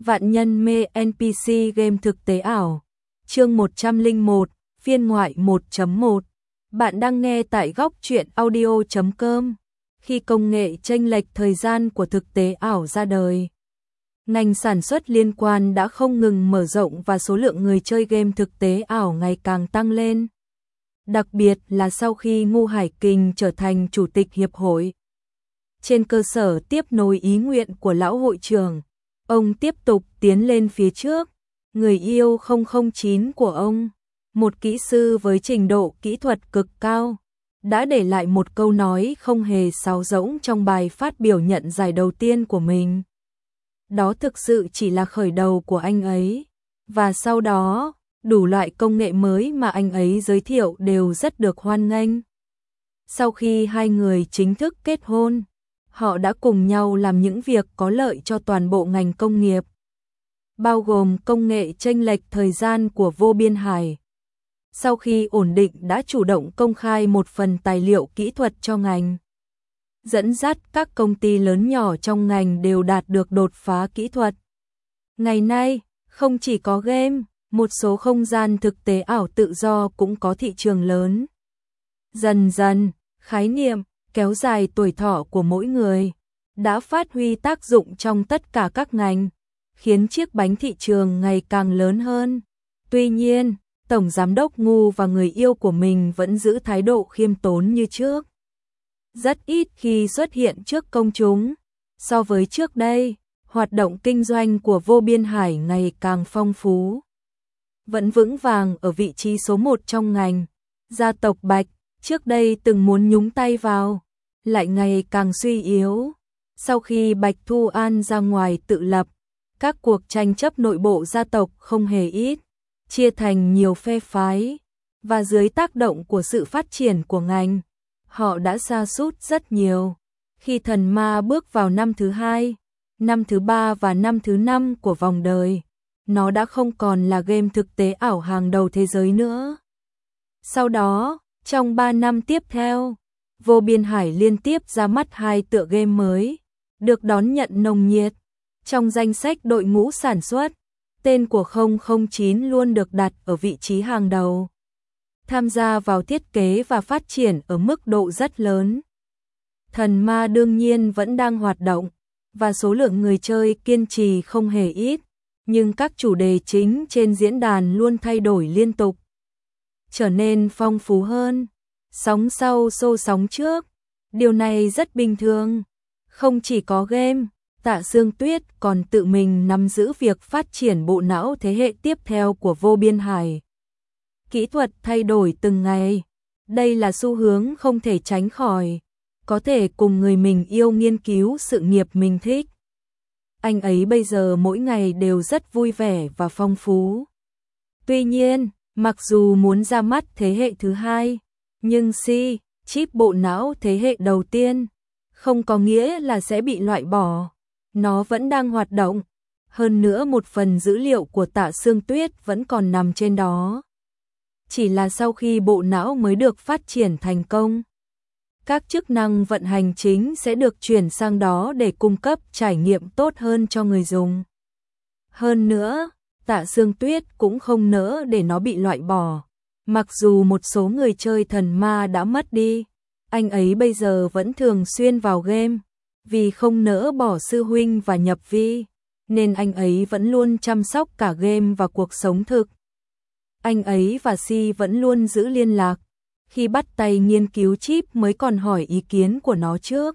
Vạn nhân mê NPC game thực tế ảo. Chương 101, phiên ngoại 1.1. Bạn đang nghe tại góc truyện audio.com. Khi công nghệ chênh lệch thời gian của thực tế ảo ra đời, ngành sản xuất liên quan đã không ngừng mở rộng và số lượng người chơi game thực tế ảo ngày càng tăng lên. Đặc biệt là sau khi Ngô Hải Kình trở thành chủ tịch hiệp hội. Trên cơ sở tiếp nối ý nguyện của lão hội trưởng, ông tiếp tục tiến lên phía trước. Người yêu 009 của ông, một kỹ sư với trình độ kỹ thuật cực cao, đã để lại một câu nói không hề sáo rỗng trong bài phát biểu nhận giải đầu tiên của mình. Đó thực sự chỉ là khởi đầu của anh ấy, và sau đó, đủ loại công nghệ mới mà anh ấy giới thiệu đều rất được hoan nghênh. Sau khi hai người chính thức kết hôn, họ đã cùng nhau làm những việc có lợi cho toàn bộ ngành công nghiệp, bao gồm công nghệ chênh lệch thời gian của Vô Biên Hải. Sau khi ổn định đã chủ động công khai một phần tài liệu kỹ thuật cho ngành, dẫn dắt các công ty lớn nhỏ trong ngành đều đạt được đột phá kỹ thuật. Ngày nay, không chỉ có game, một số không gian thực tế ảo tự do cũng có thị trường lớn. Dần dần, khái niệm kéo dài tuổi thọ của mỗi người đã phát huy tác dụng trong tất cả các ngành, khiến chiếc bánh thị trường ngày càng lớn hơn. Tuy nhiên, Tổng Giám đốc Ngu và người yêu của mình vẫn giữ thái độ khiêm tốn như trước, rất ít khi xuất hiện trước công chúng. So với trước đây, hoạt động kinh doanh của Vô Biên Hải ngày càng phong phú, vẫn vững vàng ở vị trí số 1 trong ngành. Gia tộc Bạch, trước đây từng muốn nhúng tay vào, lại ngày càng suy yếu. Sau khi Bạch Thu An ra ngoài tự lập, các cuộc tranh chấp nội bộ gia tộc không hề ít, chia thành nhiều phe phái, và dưới tác động của sự phát triển của ngành, họ đã sa sút rất nhiều. Khi Thần Ma bước vào năm thứ 2, năm thứ 3 và năm thứ 5 của vòng đời, nó đã không còn là game thực tế ảo hàng đầu thế giới nữa. Sau đó, trong 3 năm tiếp theo, Vô Biên Hải liên tiếp ra mắt 2 tựa game mới, được đón nhận nồng nhiệt. Trong danh sách đội ngũ sản xuất, tên của 009 luôn được đặt ở vị trí hàng đầu, tham gia vào thiết kế và phát triển ở mức độ rất lớn. Thần Ma đương nhiên vẫn đang hoạt động, và số lượng người chơi kiên trì không hề ít, nhưng các chủ đề chính trên diễn đàn luôn thay đổi liên tục, trở nên phong phú hơn. Sóng sau xô sóng trước, điều này rất bình thường. Không chỉ có game, Tạ Sương Tuyết còn tự mình nắm giữ việc phát triển bộ não thế hệ tiếp theo của Vô Biên Hải. Kỹ thuật thay đổi từng ngày, đây là xu hướng không thể tránh khỏi. Có thể cùng người mình yêu nghiên cứu sự nghiệp mình thích. Anh ấy bây giờ mỗi ngày đều rất vui vẻ và phong phú. Tuy nhiên, mặc dù muốn ra mắt thế hệ thứ 2, nhưng chip bộ não thế hệ đầu tiên không có nghĩa là sẽ bị loại bỏ. Nó vẫn đang hoạt động. Hơn nữa một phần dữ liệu của Tạ Sương Tuyết vẫn còn nằm trên đó. Chỉ là sau khi bộ não mới được phát triển thành công, các chức năng vận hành chính sẽ được chuyển sang đó để cung cấp trải nghiệm tốt hơn cho người dùng. Hơn nữa, Tạ Sương Tuyết cũng không nỡ để nó bị loại bỏ. Mặc dù một số người chơi Thần Ma đã mất đi, anh ấy bây giờ vẫn thường xuyên vào game, vì không nỡ bỏ sư huynh và nhập vi, nên anh ấy vẫn luôn chăm sóc cả game và cuộc sống thực. Anh ấy và vẫn luôn giữ liên lạc. Khi bắt tay nghiên cứu chip mới còn hỏi ý kiến của nó trước.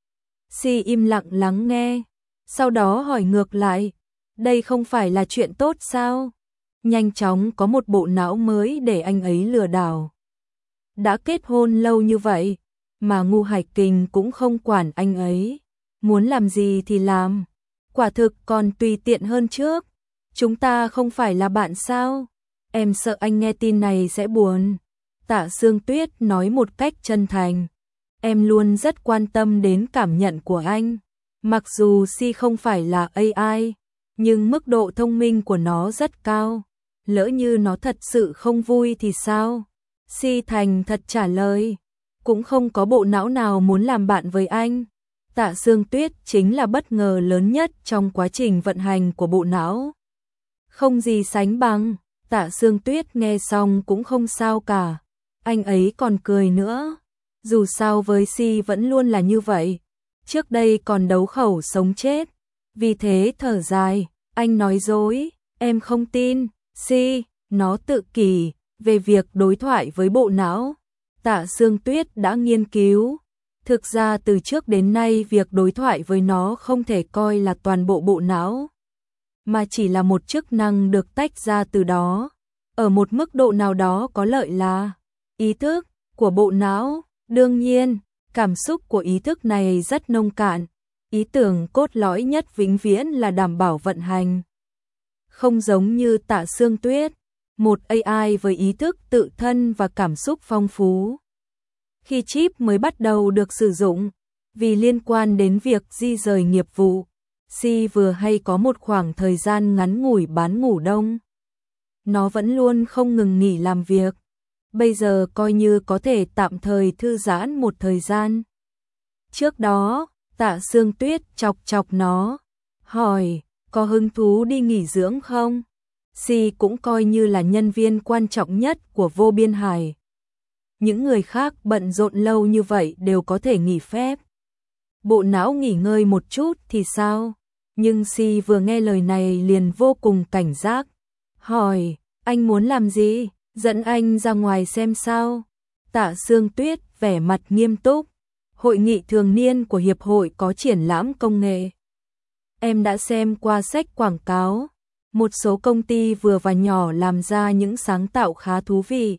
Im lặng lắng nghe, sau đó hỏi ngược lại, đây không phải là chuyện tốt sao? Nhanh chóng có một bộ não mới để anh ấy lừa đảo. Đã kết hôn lâu như vậy, mà Ngô Hải Kình cũng không quản anh ấy. Muốn làm gì thì làm, quả thực còn tùy tiện hơn trước. Chúng ta không phải là bạn sao? Em sợ anh nghe tin này sẽ buồn. Tạ Sương Tuyết nói một cách chân thành. Em luôn rất quan tâm đến cảm nhận của anh. Mặc dù không phải là AI, nhưng mức độ thông minh của nó rất cao. Lỡ như nó thật sự không vui thì sao? Thành thật trả lời. Cũng không có bộ não nào muốn làm bạn với anh. Tạ Sương Tuyết chính là bất ngờ lớn nhất trong quá trình vận hành của bộ não. Không gì sánh bằng, Tạ Sương Tuyết nghe xong cũng không sao cả. Anh ấy còn cười nữa. Dù sao với Si vẫn luôn là như vậy. Trước đây còn đấu khẩu sống chết. Vì thế thở dài, anh nói dối, em không tin. Si, nó tự kỷ về việc đối thoại với bộ não. Tạ Sương Tuyết đã nghiên cứu. Thực ra từ trước đến nay việc đối thoại với nó không thể coi là toàn bộ bộ não, mà chỉ là một chức năng được tách ra từ đó. Ở một mức độ nào đó có lợi là ý thức của bộ não. Đương nhiên, cảm xúc của ý thức này rất nông cạn. Ý tưởng cốt lõi nhất vĩnh viễn là đảm bảo vận hành. Không giống như Tạ Sương Tuyết, một AI với ý thức tự thân và cảm xúc phong phú. Khi chip mới bắt đầu được sử dụng, vì liên quan đến việc di rời nghiệp vụ, Si vừa hay có một khoảng thời gian ngắn ngủi bán ngủ đông. Nó vẫn luôn không ngừng nghỉ làm việc. Bây giờ coi như có thể tạm thời thư giãn một thời gian. Trước đó, Tạ Sương Tuyết chọc chọc nó, hỏi, có hứng thú đi nghỉ dưỡng không? Si cũng coi như là nhân viên quan trọng nhất của Vô Biên Hải. Những người khác bận rộn lâu như vậy đều có thể nghỉ phép. Bộ não nghỉ ngơi một chút thì sao? Nhưng Si vừa nghe lời này liền vô cùng cảnh giác. Hỏi, anh muốn làm gì? Dẫn anh ra ngoài xem sao? Tạ Sương Tuyết vẻ mặt nghiêm túc. Hội nghị thường niên của Hiệp hội có triển lãm công nghệ. Em đã xem qua sách quảng cáo. Một số công ty vừa và nhỏ làm ra những sáng tạo khá thú vị.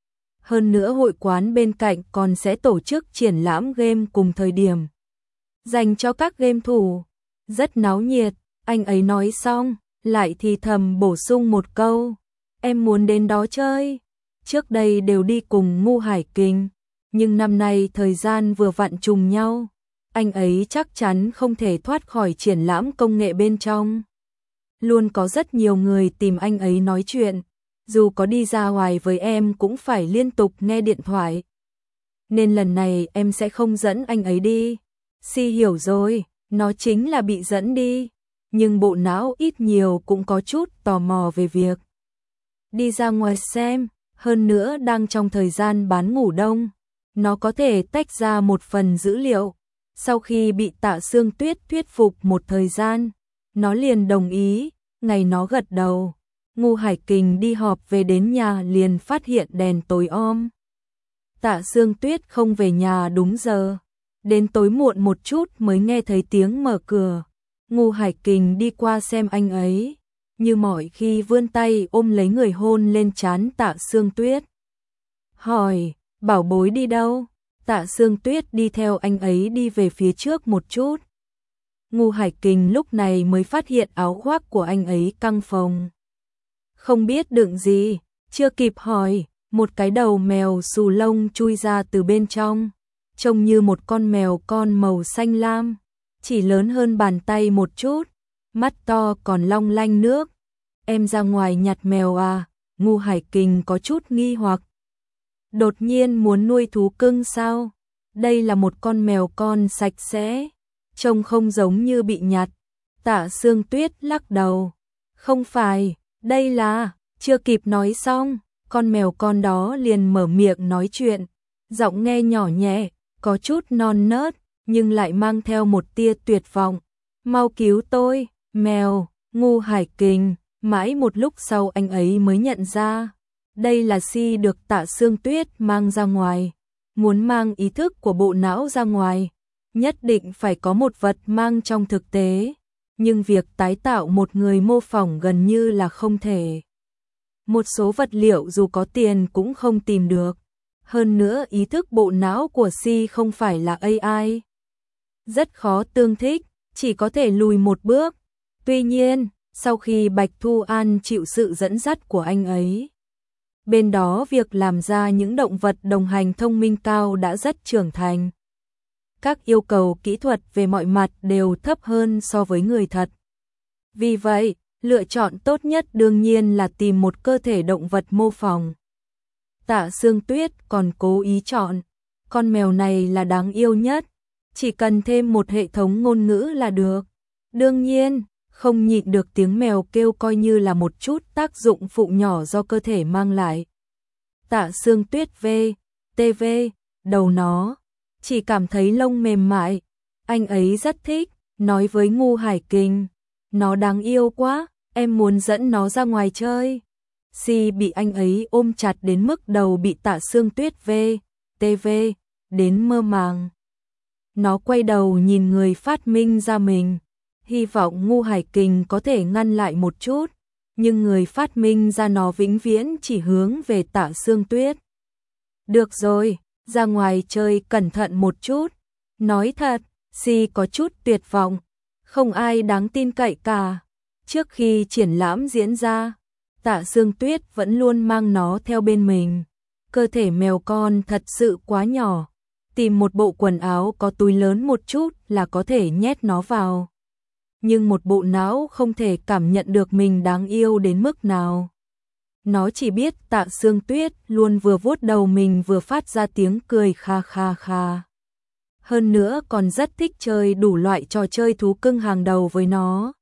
Hơn nữa hội quán bên cạnh còn sẽ tổ chức triển lãm game cùng thời điểm, dành cho các game thủ. Rất náo nhiệt. Anh ấy nói xong, lại thì thầm bổ sung một câu. Em muốn đến đó chơi. Trước đây đều đi cùng Ngu Hải Kình, nhưng năm nay thời gian vừa vặn trùng nhau. Anh ấy chắc chắn không thể thoát khỏi triển lãm công nghệ bên trong. Luôn có rất nhiều người tìm anh ấy nói chuyện. Dù có đi ra ngoài với em cũng phải liên tục nghe điện thoại. Nên lần này em sẽ không dẫn anh ấy đi. Si hiểu rồi, nó chính là bị dẫn đi. Nhưng bộ não ít nhiều cũng có chút tò mò về việc đi ra ngoài xem. Hơn nữa đang trong thời gian bán ngủ đông, nó có thể tách ra một phần dữ liệu. Sau khi bị Tạ Sương Tuyết thuyết phục một thời gian, nó liền đồng ý. Ngày nó gật đầu, Ngu Hải Kình đi họp về đến nhà liền phát hiện đèn tối om. Tạ Sương Tuyết không về nhà đúng giờ. Đến tối muộn một chút mới nghe thấy tiếng mở cửa. Ngu Hải Kình đi qua xem anh ấy, như mọi khi vươn tay ôm lấy người hôn lên trán Tạ Sương Tuyết. Hỏi, bảo bối đi đâu? Tạ Sương Tuyết đi theo anh ấy đi về phía trước một chút. Ngu Hải Kình lúc này mới phát hiện áo khoác của anh ấy căng phồng. Không biết đựng gì, chưa kịp hỏi, một cái đầu mèo xù lông chui ra từ bên trong. Trông như một con mèo con màu xanh lam, chỉ lớn hơn bàn tay một chút, mắt to còn long lanh nước. Em ra ngoài nhặt mèo à? Ngu Hải Kình có chút nghi hoặc. Đột nhiên muốn nuôi thú cưng sao? Đây là một con mèo con sạch sẽ, trông không giống như bị nhặt. Tạ Sương Tuyết lắc đầu. Không phải, đây là... Chưa kịp nói xong, con mèo con đó liền mở miệng nói chuyện. Giọng nghe nhỏ nhẹ, có chút non nớt, nhưng lại mang theo một tia tuyệt vọng. Mau cứu tôi, mèo. Ngu Hải Kình. Mãi một lúc sau anh ấy mới nhận ra. Đây là Si được Tạ Sương Tuyết mang ra ngoài. Muốn mang ý thức của bộ não ra ngoài, nhất định phải có một vật mang trong thực tế. Nhưng việc tái tạo một người mô phỏng gần như là không thể. Một số vật liệu dù có tiền cũng không tìm được. Hơn nữa ý thức bộ não của Si không phải là AI. Rất khó tương thích, chỉ có thể lùi một bước. Tuy nhiên, sau khi Bạch Thu An chịu sự dẫn dắt của anh ấy, bên đó việc làm ra những động vật đồng hành thông minh cao đã rất trưởng thành. Các yêu cầu kỹ thuật về mọi mặt đều thấp hơn so với người thật. Vì vậy, lựa chọn tốt nhất đương nhiên là tìm một cơ thể động vật mô phỏng. Tạ Sương Tuyết còn cố ý chọn, con mèo này là đáng yêu nhất. chỉ cần thêm một hệ thống ngôn ngữ là được. Đương nhiên, không nhịn được tiếng mèo kêu coi như là một chút tác dụng phụ nhỏ do cơ thể mang lại. Tạ Sương Tuyết TV, đầu nó, chỉ cảm thấy lông mềm mại. Anh ấy rất thích, nói với Ngu Hải Kình, nó đáng yêu quá, em muốn dẫn nó ra ngoài chơi. Si bị anh ấy ôm chặt đến mức đầu bị Tạ Sương Tuyết TV đến mơ màng. Nó quay đầu nhìn người phát minh ra mình, hy vọng Ngu Hải Kình có thể ngăn lại một chút, nhưng người phát minh ra nó vĩnh viễn chỉ hướng về Tạ Sương Tuyết. Được rồi, ra ngoài chơi cẩn thận một chút. Nói thật, Si có chút tuyệt vọng, không ai đáng tin cậy cả. Trước khi triển lãm diễn ra, Tạ Sương Tuyết vẫn luôn mang nó theo bên mình. Cơ thể mèo con thật sự quá nhỏ, tìm một bộ quần áo có túi lớn một chút là có thể nhét nó vào. Nhưng một bộ não không thể cảm nhận được mình đáng yêu đến mức nào. Nó chỉ biết Tạ Sương Tuyết luôn vừa vuốt đầu mình vừa phát ra tiếng cười kha kha kha. Hơn nữa còn rất thích chơi đủ loại trò chơi thú cưng hàng đầu với nó.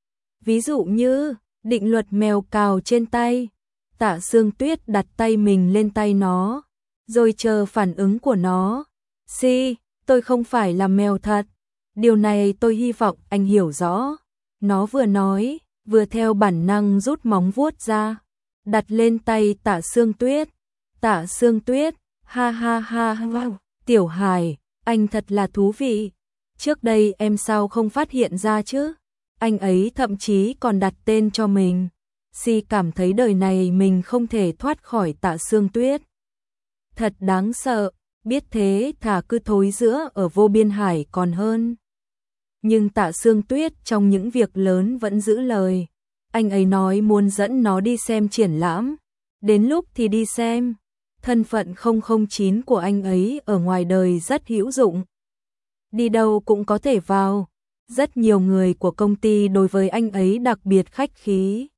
Ví dụ như định luật mèo cào trên tay. Tạ Sương Tuyết đặt tay mình lên tay nó, rồi chờ phản ứng của nó. Si, tôi không phải là mèo thật. Điều này tôi hy vọng anh hiểu rõ. Nó vừa nói, vừa theo bản năng rút móng vuốt ra, đặt lên tay Tạ Sương Tuyết. Tạ Sương Tuyết, ha ha ha wow, Tiểu Hải, anh thật là thú vị. Trước đây em sao không phát hiện ra chứ? Anh ấy thậm chí còn đặt tên cho mình. Si cảm thấy đời này mình không thể thoát khỏi Tạ Sương Tuyết. Thật đáng sợ, biết thế thà cứ thối giữa ở vô biên hải còn hơn. Nhưng Tạ Sương Tuyết trong những việc lớn vẫn giữ lời. Anh ấy nói muốn dẫn nó đi xem triển lãm. Đến lúc thì đi xem. Thân phận 009 của anh ấy ở ngoài đời rất hữu dụng. Đi đâu cũng có thể vào. Rất nhiều người của công ty đối với anh ấy đặc biệt khách khí.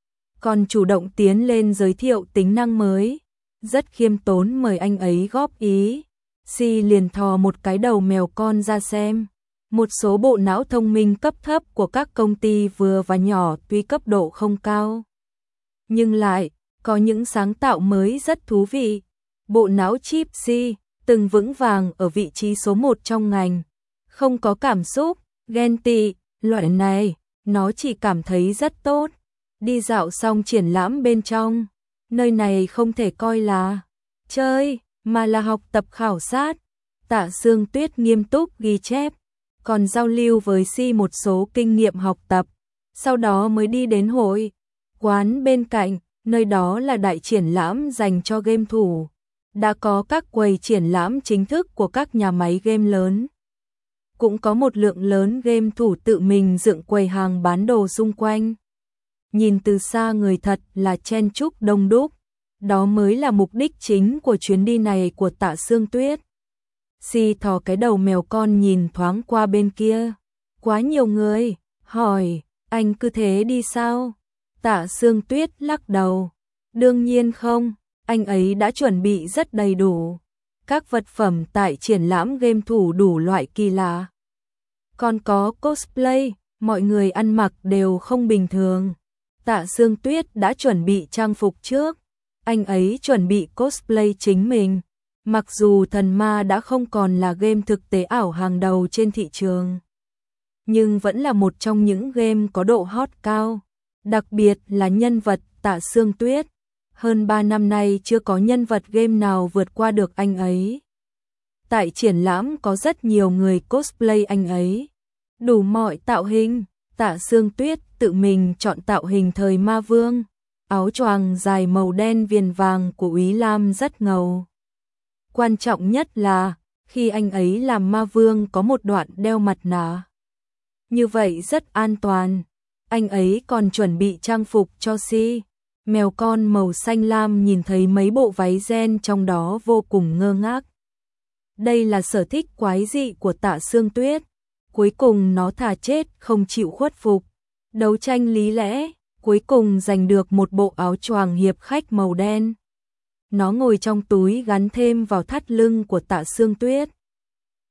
Còn chủ động tiến lên giới thiệu tính năng mới. Rất khiêm tốn mời anh ấy góp ý. Si liền thò một cái đầu mèo con ra xem. Một số bộ não thông minh cấp thấp của các công ty vừa và nhỏ tuy cấp độ không cao, nhưng lại có những sáng tạo mới rất thú vị. Bộ não chip Si từng vững vàng ở vị trí số 1 trong ngành. Không có cảm xúc, ghen tị, loại này, nó chỉ cảm thấy rất tốt. Đi dạo xong triển lãm bên trong, nơi này không thể coi là chơi, mà là học tập khảo sát. Tạ Sương Tuyết nghiêm túc ghi chép, còn giao lưu với Si một số kinh nghiệm học tập, sau đó mới đi đến hội quán bên cạnh, nơi đó là đại triển lãm dành cho game thủ. Đã có các quầy triển lãm chính thức của các nhà máy game lớn. Cũng có một lượng lớn game thủ tự mình dựng quầy hàng bán đồ xung quanh. Nhìn từ xa người thật là chen chúc đông đúc. Đó mới là mục đích chính của chuyến đi này của Tạ Sương Tuyết. Si thò cái đầu mèo con nhìn thoáng qua bên kia. Quá nhiều người, hỏi, anh cứ thế đi sao? Tạ Sương Tuyết lắc đầu. Đương nhiên không, anh ấy đã chuẩn bị rất đầy đủ. Các vật phẩm tại triển lãm game thủ đủ loại kỳ lạ. Còn có cosplay, mọi người ăn mặc đều không bình thường. Tạ Sương Tuyết đã chuẩn bị trang phục trước. Anh ấy chuẩn bị cosplay chính mình. Mặc dù Thần Ma đã không còn là game thực tế ảo hàng đầu trên thị trường, nhưng vẫn là một trong những game có độ hot cao. Đặc biệt là nhân vật Tạ Sương Tuyết. Hơn 3 năm nay chưa có nhân vật game nào vượt qua được anh ấy. Tại triển lãm có rất nhiều người cosplay anh ấy. Đủ mọi tạo hình. Tạ Sương Tuyết tự mình chọn tạo hình thời ma vương. Áo choàng dài màu đen viền vàng của Úy Lam rất ngầu. Quan trọng nhất là, khi anh ấy làm ma vương có một đoạn đeo mặt nạ. Như vậy rất an toàn. Anh ấy còn chuẩn bị trang phục cho Si. Mèo con màu xanh lam nhìn thấy mấy bộ váy ren trong đó vô cùng ngơ ngác. Đây là sở thích quái dị của Tạ Sương Tuyết. Cuối cùng nó thà chết không chịu khuất phục. Đấu tranh lý lẽ, cuối cùng giành được một bộ áo choàng hiệp khách màu đen. Nó ngồi trong túi gắn thêm vào thắt lưng của Tạ Sương Tuyết.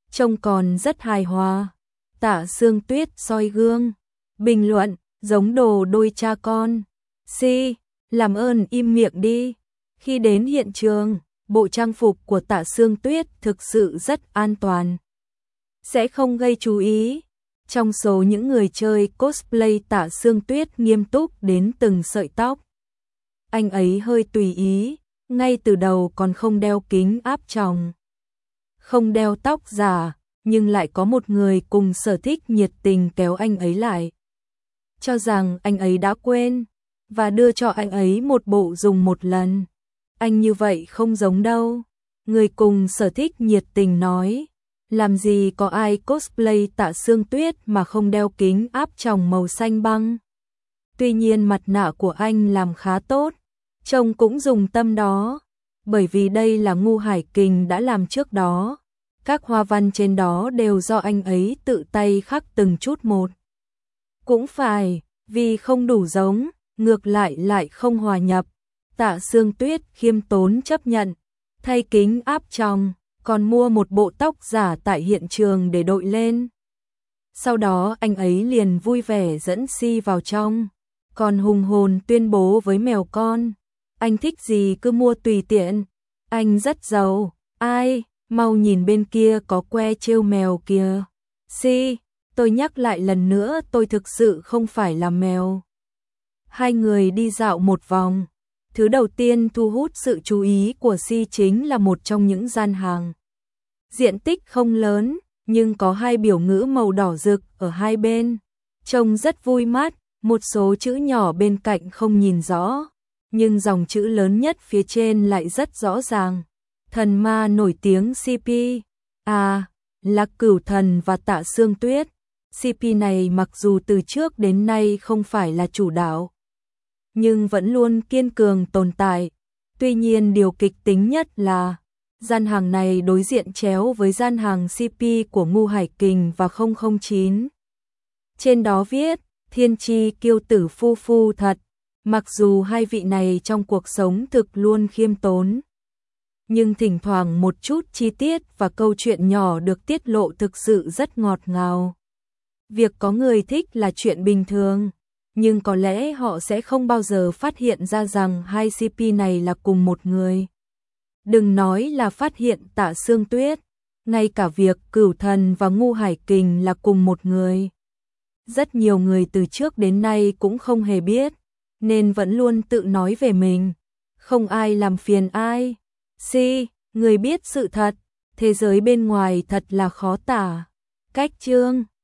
trông còn rất hài hòa. Tạ Sương Tuyết soi gương, bình luận, giống đồ đôi cha con. Si, làm ơn im miệng đi. Khi đến hiện trường, bộ trang phục của Tạ Sương Tuyết thực sự rất an toàn, sẽ không gây chú ý. Trong số những người chơi cosplay, Tạ Sương Tuyết nghiêm túc đến từng sợi tóc. Anh ấy hơi tùy ý, ngay từ đầu còn không đeo kính áp tròng, không đeo tóc giả, nhưng lại có một người cùng sở thích nhiệt tình kéo anh ấy lại, cho rằng anh ấy đã quên, và đưa cho anh ấy một bộ dùng một lần. Anh như vậy không giống đâu. Người cùng sở thích nhiệt tình nói, làm gì có ai cosplay Tạ Sương Tuyết mà không đeo kính áp tròng màu xanh băng. Tuy nhiên mặt nạ của anh làm khá tốt, trông cũng dùng tâm đó, bởi vì đây là Ngu Hải Kình đã làm trước đó. Các hoa văn trên đó đều do anh ấy tự tay khắc từng chút một. Cũng phải, vì không đủ giống, ngược lại không hòa nhập. Tạ Sương Tuyết khiêm tốn chấp nhận, thay kính áp tròng, còn mua một bộ tóc giả tại hiện trường để đội lên. Sau đó anh ấy liền vui vẻ dẫn Si vào trong, còn hùng hồn tuyên bố với mèo con, anh thích gì cứ mua tùy tiện, anh rất giàu. Ai, mau nhìn bên kia có que trêu mèo kìa. Si, tôi nhắc lại lần nữa, tôi thực sự không phải là mèo. Hai người đi dạo một vòng. Thứ đầu tiên thu hút sự chú ý của Si chính là một trong những gian hàng. Diện tích không lớn, nhưng có hai biểu ngữ màu đỏ rực ở hai bên. Trông rất vui mắt, một số chữ nhỏ bên cạnh không nhìn rõ, nhưng dòng chữ lớn nhất phía trên lại rất rõ ràng. Thần ma nổi tiếng CP. Là Cửu Thần và Tạ Sương Tuyết. CP này mặc dù từ trước đến nay không phải là chủ đạo, nhưng vẫn luôn kiên cường tồn tại. Tuy nhiên điều kịch tính nhất là gian hàng này đối diện chéo với gian hàng CP của Ngu Hải Kình và 009. Trên đó viết, thiên chi kiêu tử phu phu thật. Mặc dù hai vị này trong cuộc sống thực luôn khiêm tốn, nhưng thỉnh thoảng một chút chi tiết và câu chuyện nhỏ được tiết lộ thực sự rất ngọt ngào. Việc có người thích là chuyện bình thường, nhưng có lẽ họ sẽ không bao giờ phát hiện ra rằng hai CP này là cùng một người. Đừng nói là phát hiện Tạ Sương Tuyết, ngay cả việc Cửu Thần và Ngu Hải Kình là cùng một người. Rất nhiều người từ trước đến nay cũng không hề biết, nên vẫn luôn tự nói về mình. Không ai làm phiền ai. Si, người biết sự thật, thế giới bên ngoài thật là khó tả. Cách chương